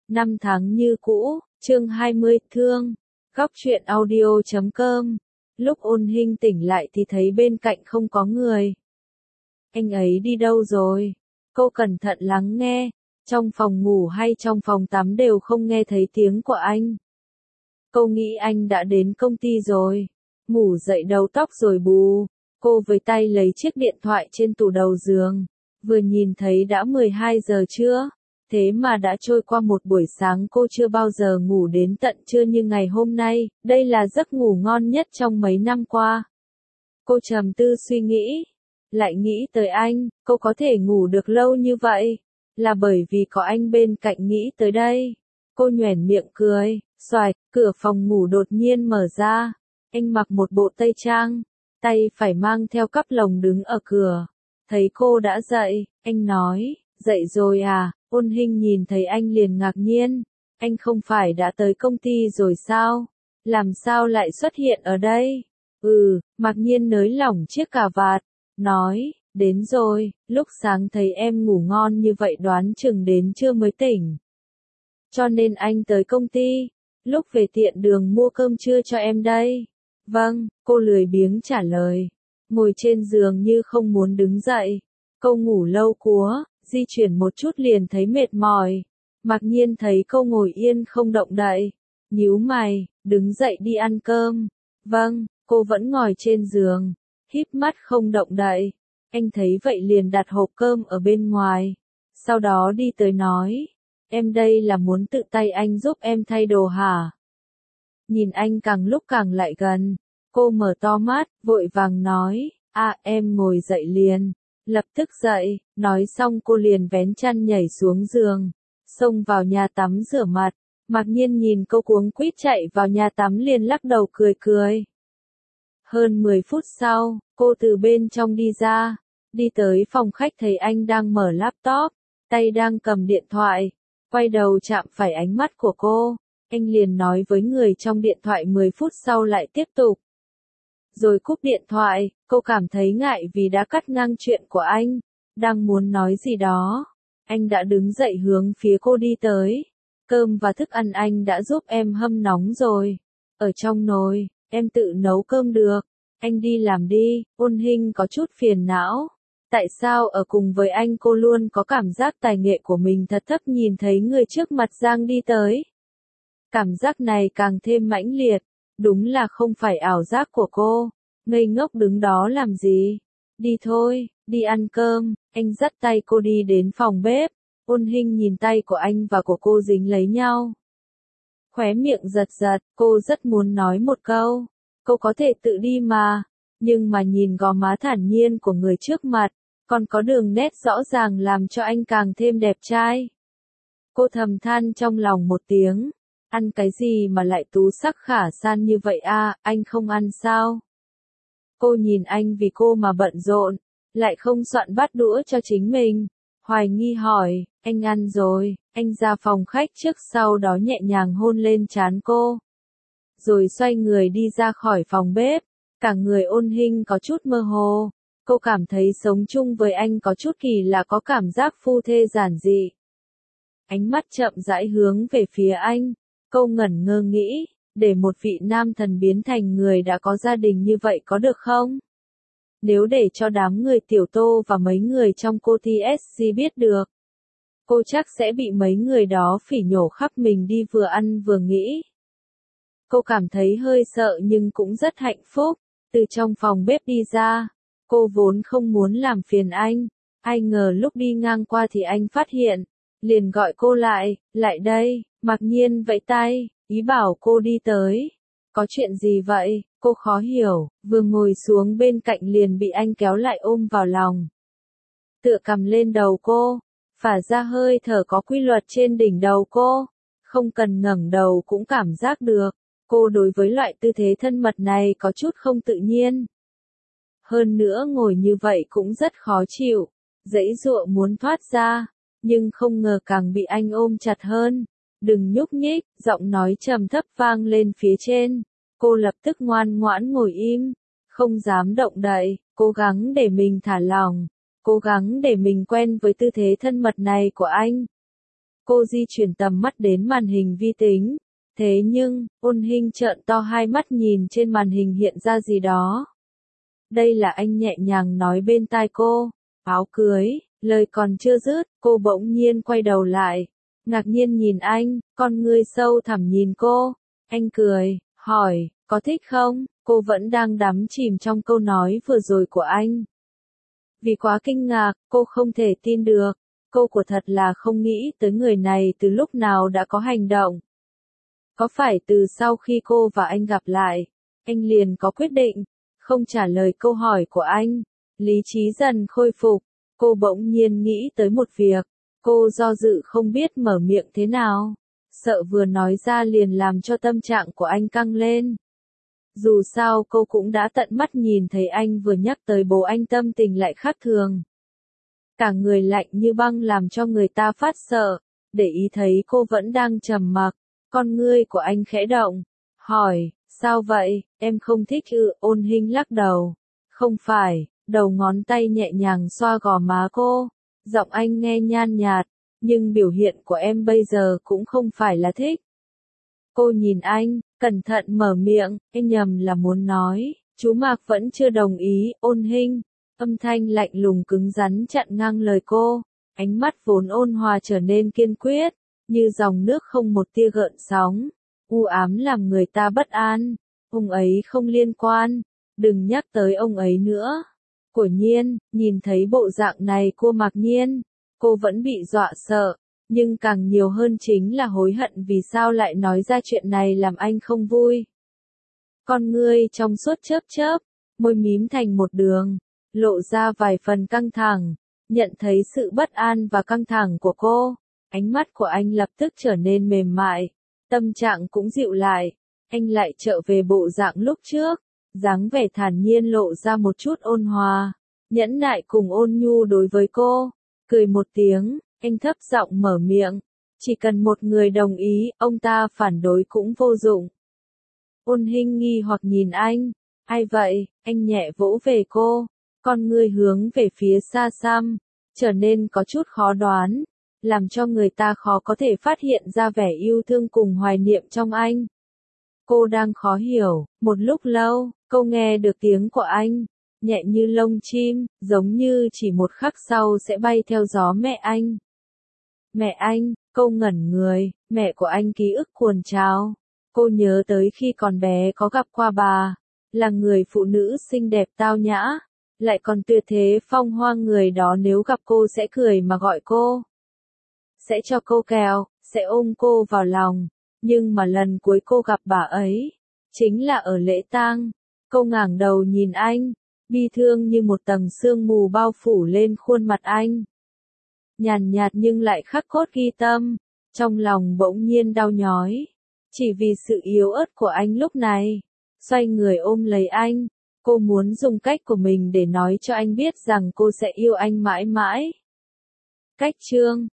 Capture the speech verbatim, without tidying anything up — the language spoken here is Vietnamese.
Năm tháng như cũ, chương hai mươi, thương. Góc truyện audio chấm com. Lúc Ôn Hinh tỉnh lại thì thấy bên cạnh không có người. Anh ấy đi đâu rồi? Cô cẩn thận lắng nghe. Trong phòng ngủ hay trong phòng tắm đều không nghe thấy tiếng của anh. Cô nghĩ anh đã đến công ty rồi. Ngủ dậy đầu tóc rồi bù. Cô với tay lấy chiếc điện thoại trên tủ đầu giường. Vừa nhìn thấy đã mười hai giờ trưa. Thế mà đã trôi qua một buổi sáng, cô chưa bao giờ ngủ đến tận trưa như ngày hôm nay, đây là giấc ngủ ngon nhất trong mấy năm qua. Cô trầm tư suy nghĩ, lại nghĩ tới anh, cô có thể ngủ được lâu như vậy, là bởi vì có anh bên cạnh. Nghĩ tới đây, cô nhoẻn miệng cười, xoạch, cửa phòng ngủ đột nhiên mở ra, anh mặc một bộ tây trang, tay phải mang theo cắp lồng đứng ở cửa, thấy cô đã dậy, anh nói, dậy rồi à? Ôn Hinh nhìn thấy anh liền ngạc nhiên, anh không phải đã tới công ty rồi sao? Làm sao lại xuất hiện ở đây? Ừ, Mạc Nhiên nới lỏng chiếc cà vạt, nói, đến rồi, lúc sáng thấy em ngủ ngon như vậy đoán chừng đến trưa mới tỉnh. Cho nên anh tới công ty, lúc về tiện đường mua cơm trưa cho em đây. Vâng, cô lười biếng trả lời, ngồi trên giường như không muốn đứng dậy, cô ngủ lâu quá. Di chuyển một chút liền thấy mệt mỏi. Mạc Nhiên thấy cô ngồi yên không động đậy, nhíu mày, đứng dậy đi ăn cơm. Vâng, cô vẫn ngồi trên giường, híp mắt không động đậy. Anh thấy vậy liền đặt hộp cơm ở bên ngoài, sau đó đi tới nói, em đây là muốn tự tay anh giúp em thay đồ hả? Nhìn anh càng lúc càng lại gần, cô mở to mắt, vội vàng nói, à em ngồi dậy liền. Lập tức dậy, nói xong cô liền vén chăn nhảy xuống giường, xông vào nhà tắm rửa mặt. Mạc Nhiên nhìn cô cuống quýt chạy vào nhà tắm liền lắc đầu cười cười. Hơn mười phút sau, cô từ bên trong đi ra, đi tới phòng khách thấy anh đang mở laptop, tay đang cầm điện thoại, quay đầu chạm phải ánh mắt của cô, anh liền nói với người trong điện thoại mười phút sau lại tiếp tục. Rồi cúp điện thoại, cô cảm thấy ngại vì đã cắt ngang chuyện của anh, đang muốn nói gì đó. Anh đã đứng dậy hướng phía cô đi tới. Cơm và thức ăn anh đã giúp em hâm nóng rồi. Ở trong nồi, em tự nấu cơm được. Anh đi làm đi. Ôn Hinh có chút phiền não. Tại sao ở cùng với anh cô luôn có cảm giác tài nghệ của mình thật thấp nhìn thấy người trước mặt Giang đi tới. Cảm giác này càng thêm mãnh liệt. Đúng là không phải ảo giác của cô, ngây ngốc đứng đó làm gì, đi thôi, đi ăn cơm. Anh dắt tay cô đi đến phòng bếp, Ôn Hinh nhìn tay của anh và của cô dính lấy nhau. Khóe miệng giật giật, cô rất muốn nói một câu, cô có thể tự đi mà, nhưng mà nhìn gò má thản nhiên của người trước mặt, còn có đường nét rõ ràng làm cho anh càng thêm đẹp trai. Cô thầm than trong lòng một tiếng. Ăn cái gì mà lại tú sắc khả san như vậy a, anh không ăn sao? Cô nhìn anh vì cô mà bận rộn, lại không soạn bát đũa cho chính mình. Hoài nghi hỏi, anh ăn rồi, anh ra phòng khách trước sau đó nhẹ nhàng hôn lên trán cô. Rồi xoay người đi ra khỏi phòng bếp, cả người Ôn Hinh có chút mơ hồ. Cô cảm thấy sống chung với anh có chút kỳ lạ, có cảm giác phu thê giản dị. Ánh mắt chậm rãi hướng về phía anh. Cô ngẩn ngơ nghĩ, để một vị nam thần biến thành người đã có gia đình như vậy có được không? Nếu để cho đám người Tiểu Tô và mấy người trong cô tê ét xê biết được, cô chắc sẽ bị mấy người đó phỉ nhổ khắp mình đi, vừa ăn vừa nghĩ. Cô cảm thấy hơi sợ nhưng cũng rất hạnh phúc, từ trong phòng bếp đi ra, cô vốn không muốn làm phiền anh, ai ngờ lúc đi ngang qua thì anh phát hiện, liền gọi cô lại, lại đây. Mạc Nhiên vẫy tay, ý bảo cô đi tới. Có chuyện gì vậy? Cô khó hiểu, vừa ngồi xuống bên cạnh liền bị anh kéo lại ôm vào lòng. Tựa cầm lên đầu cô, phả ra hơi thở có quy luật trên đỉnh đầu cô. Không cần ngẩng đầu cũng cảm giác được. Cô đối với loại tư thế thân mật này có chút không tự nhiên. Hơn nữa ngồi như vậy cũng rất khó chịu. Giãy giụa muốn thoát ra, nhưng không ngờ càng bị anh ôm chặt hơn. Đừng nhúc nhích, giọng nói trầm thấp vang lên phía trên. Cô lập tức ngoan ngoãn ngồi im, không dám động đậy, cố gắng để mình thả lỏng, cố gắng để mình quen với tư thế thân mật này của anh. Cô di chuyển tầm mắt đến màn hình vi tính. Thế nhưng, Ôn Hinh trợn to hai mắt nhìn trên màn hình hiện ra gì đó. Đây là anh nhẹ nhàng nói bên tai cô. Áo cưới, lời còn chưa dứt, cô bỗng nhiên quay đầu lại. Ngạc nhiên nhìn anh, con ngươi sâu thẳm nhìn cô. Anh cười, hỏi, có thích không? Cô vẫn đang đắm chìm trong câu nói vừa rồi của anh. Vì quá kinh ngạc, cô không thể tin được. Cô của thật là không nghĩ tới người này từ lúc nào đã có hành động. Có phải từ sau khi cô và anh gặp lại, anh liền có quyết định, không trả lời câu hỏi của anh. Lý trí dần khôi phục, cô bỗng nhiên nghĩ tới một việc. Cô do dự không biết mở miệng thế nào. Sợ vừa nói ra liền làm cho tâm trạng của anh căng lên. Dù sao cô cũng đã tận mắt nhìn thấy anh vừa nhắc tới bố anh tâm tình lại khác thường. Cả người lạnh như băng làm cho người ta phát sợ. Để ý thấy cô vẫn đang trầm mặc. Con ngươi của anh khẽ động. Hỏi, sao vậy, em không thích ư? Ôn Hinh lắc đầu. Không phải, đầu ngón tay nhẹ nhàng xoa gò má cô. Giọng anh nghe nhan nhạt, nhưng biểu hiện của em bây giờ cũng không phải là thích. Cô nhìn anh, cẩn thận mở miệng, anh nhầm là muốn nói, chú Mạc vẫn chưa đồng ý. Ôn Hinh, âm thanh lạnh lùng cứng rắn chặn ngang lời cô, ánh mắt vốn ôn hòa trở nên kiên quyết, như dòng nước không một tia gợn sóng, u ám làm người ta bất an. Ông ấy không liên quan, đừng nhắc tới ông ấy nữa. Của Nhiên, nhìn thấy bộ dạng này cô Mạc Nhiên, cô vẫn bị dọa sợ, nhưng càng nhiều hơn chính là hối hận vì sao lại nói ra chuyện này làm anh không vui. Con ngươi trong suốt chớp chớp, môi mím thành một đường, lộ ra vài phần căng thẳng, nhận thấy sự bất an và căng thẳng của cô, ánh mắt của anh lập tức trở nên mềm mại, tâm trạng cũng dịu lại, anh lại trở về bộ dạng lúc trước, dáng vẻ thản nhiên lộ ra một chút ôn hòa, nhẫn nại cùng ôn nhu đối với cô, cười một tiếng, anh thấp giọng mở miệng, chỉ cần một người đồng ý, ông ta phản đối cũng vô dụng. Ôn Hinh nghi hoặc nhìn anh, ai vậy? Anh nhẹ vỗ về cô, con ngươi hướng về phía xa xăm, trở nên có chút khó đoán, làm cho người ta khó có thể phát hiện ra vẻ yêu thương cùng hoài niệm trong anh. Cô đang khó hiểu, một lúc lâu, cô nghe được tiếng của anh, nhẹ như lông chim, giống như chỉ một khắc sau sẽ bay theo gió. Mẹ anh. Mẹ anh, cô ngẩn người, mẹ của anh ký ức cuồn trào. Cô nhớ tới khi còn bé có gặp qua bà, là người phụ nữ xinh đẹp tao nhã, lại còn tuyệt thế phong hoa, người đó nếu gặp cô sẽ cười mà gọi cô. Sẽ cho cô kẹo, sẽ ôm cô vào lòng, nhưng mà lần cuối cô gặp bà ấy, chính là ở lễ tang. Cô ngẩng đầu nhìn anh, bi thương như một tầng sương mù bao phủ lên khuôn mặt anh. Nhàn nhạt nhưng lại khắc cốt ghi tâm, trong lòng bỗng nhiên đau nhói, chỉ vì sự yếu ớt của anh lúc này. Xoay người ôm lấy anh, cô muốn dùng cách của mình để nói cho anh biết rằng cô sẽ yêu anh mãi mãi. Cách chương